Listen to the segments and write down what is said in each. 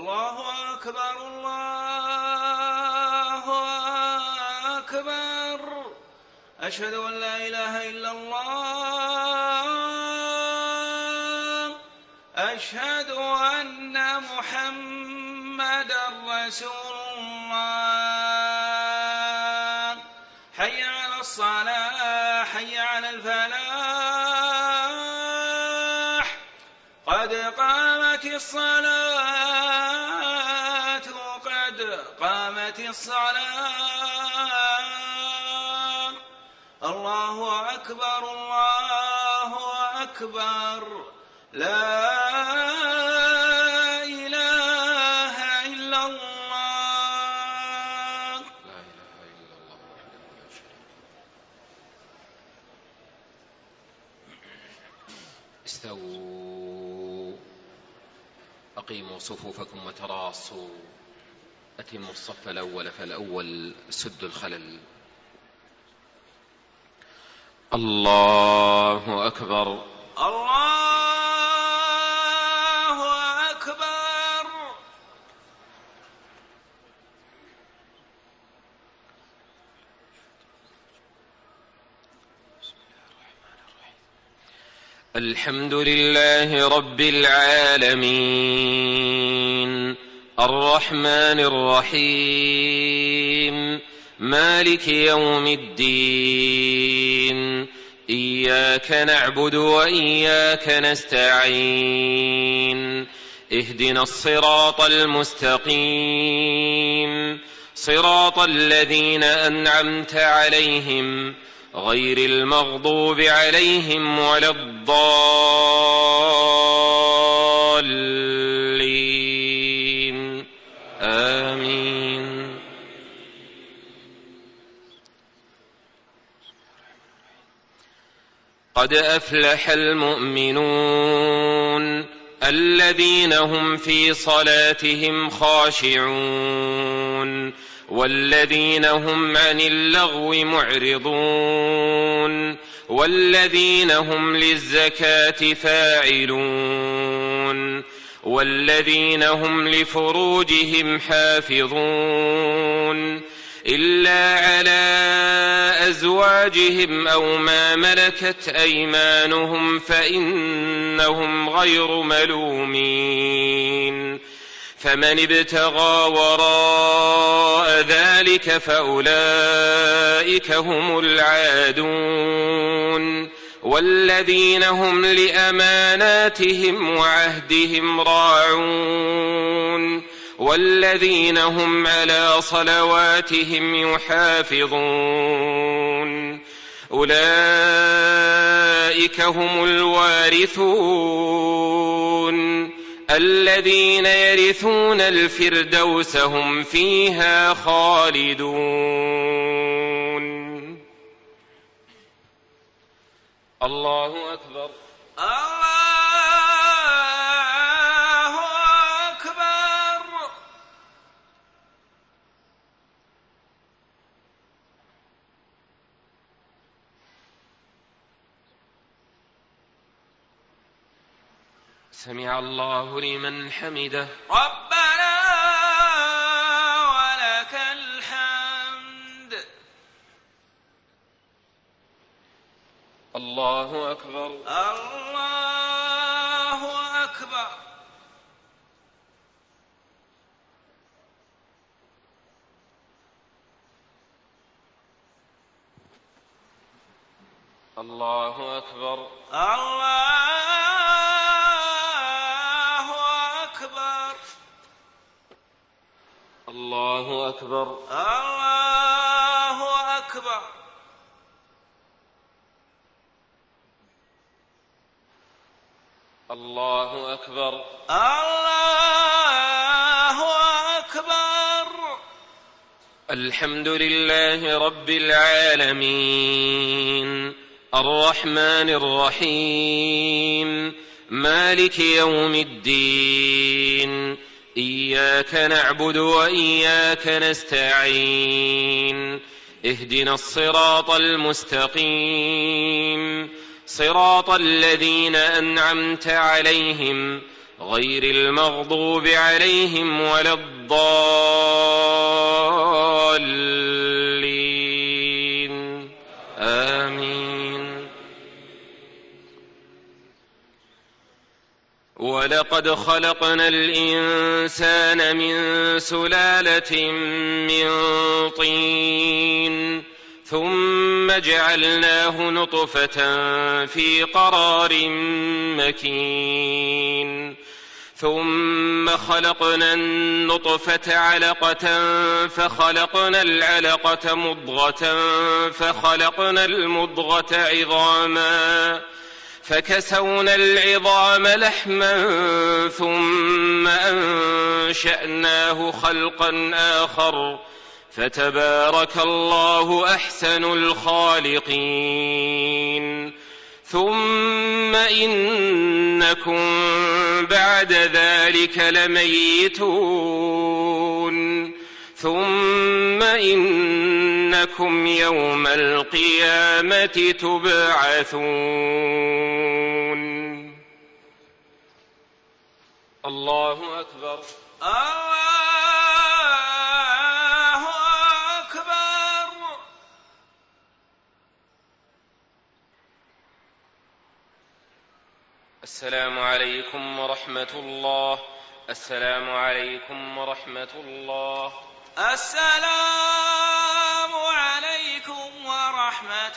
الله أكبر الله أكبر. أشهد أن لا إله إلا الله. أشهد أن محمدا رسول الله. حي على الصلاة حي على الفلاح. قد قامت الصلاة قد قامت الصلاة. الله أكبر الله أكبر. لا إله إلا الله. لا إله إلا الله وحده لا شريك له. استووا أقيموا صفوفكم وتراصوا. أتموا الصف الأول فالأول سد الخلل. الله أكبر الله أكبر. الحمد لله رب العالمين الرحمن الرحيم مالك يوم الدين. إياك نعبد وإياك نستعين. اهدنا الصراط المستقيم صراط الذين أنعمت عليهم غير المغضوب عليهم ولا الضالين. آمين. قد أفلح المؤمنون الذين هم في صلاتهم خاشعون والذين هم عن اللغو معرضون والذين هم للزكاة فاعلون والذين هم لفروجهم حافظون إلا على أزواجهم أو ما ملكت أيمانهم فإنهم غير ملومين. فمن ابتغى وراء ذلك فأولئك هم العادون والذين هم لأماناتهم وعهدهم راعون والذين هم على صلواتهم يحافظون. أولئك هم الوارثون الذين يرثون الفردوس هم فيها خالدون. الله أكبر الله أكبر. سمع الله لمن حمده. ربنا ولك الحمد. الله أكبر الله أكبر. الله أكبر الله أكبر الله أكبر. الله أكبر الله أكبر. الحمد لله رب العالمين الرحمن الرحيم مالك يوم الدين. إياك نعبد وإياك نستعين. اهدنا الصراط المستقيم صراط الذين أنعمت عليهم غير المغضوب عليهم ولا الضالين آمين. ولقد خلقنا الإنسان من سلالة من طين ثم جعلناه نطفة في قرار مكين ثم خلقنا النطفة علقة فخلقنا العلقة مضغة فخلقنا المضغة عظاما فكسونا العظام لحما ثم أنشأناه خلقا آخر فتبارك الله أحسن الخالقين. ثم إنكم بعد ذلك لميتون ثم إنكم يوم القيامة تبعثون. الله أكبر. الله أكبر. السلام عليكم ورحمة الله. السلام عليكم ورحمة الله. السلام عليكم ورحمة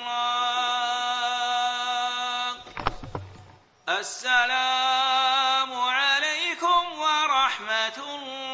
الله. السلام عليكم ورحمة الله.